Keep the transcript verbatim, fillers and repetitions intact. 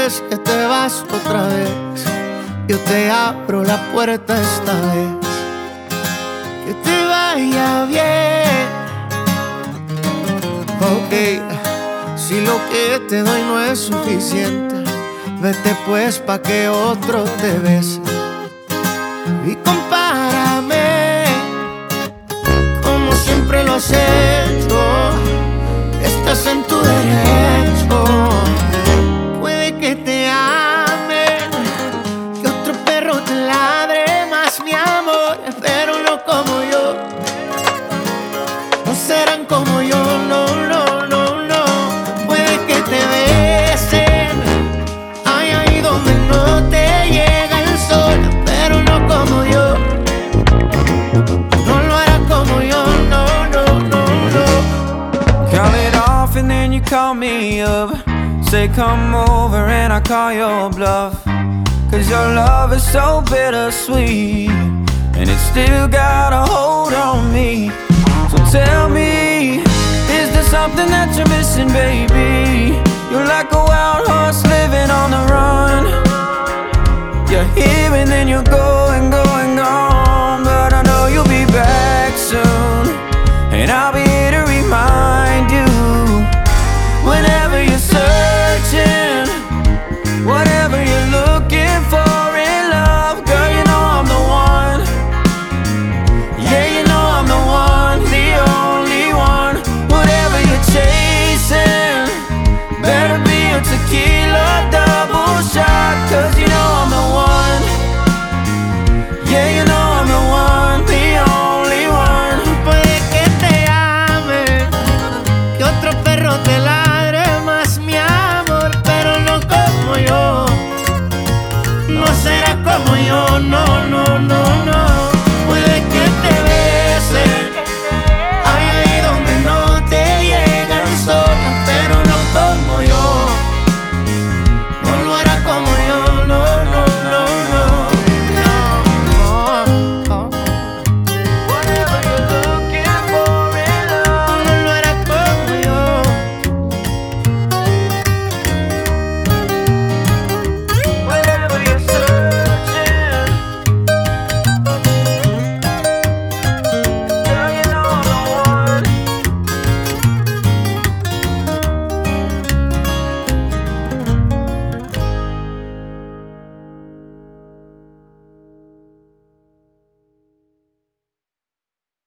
dices que te vas otra vez, yo te abro la puerta esta vez. Que te vaya bien. Ok, si lo que te doy no es suficiente, vete pues pa' que otro te bese. Y compárame como siempre lo has hecho. Estás en tu derecho. Puede que te amen, que otro perro te ladre más, mi amor, pero no como yo. No serán como yo, no, no, no, no. Puede que te besen, ay, ahí donde no te llega el sol, pero no como yo. No lo hará como yo, no, no, no, no. Call it off and then you call me up. Say come over and I call your bluff. Cause your love is so bittersweet, and it still got a hold on me. So tell me, is there something that you're missing, baby?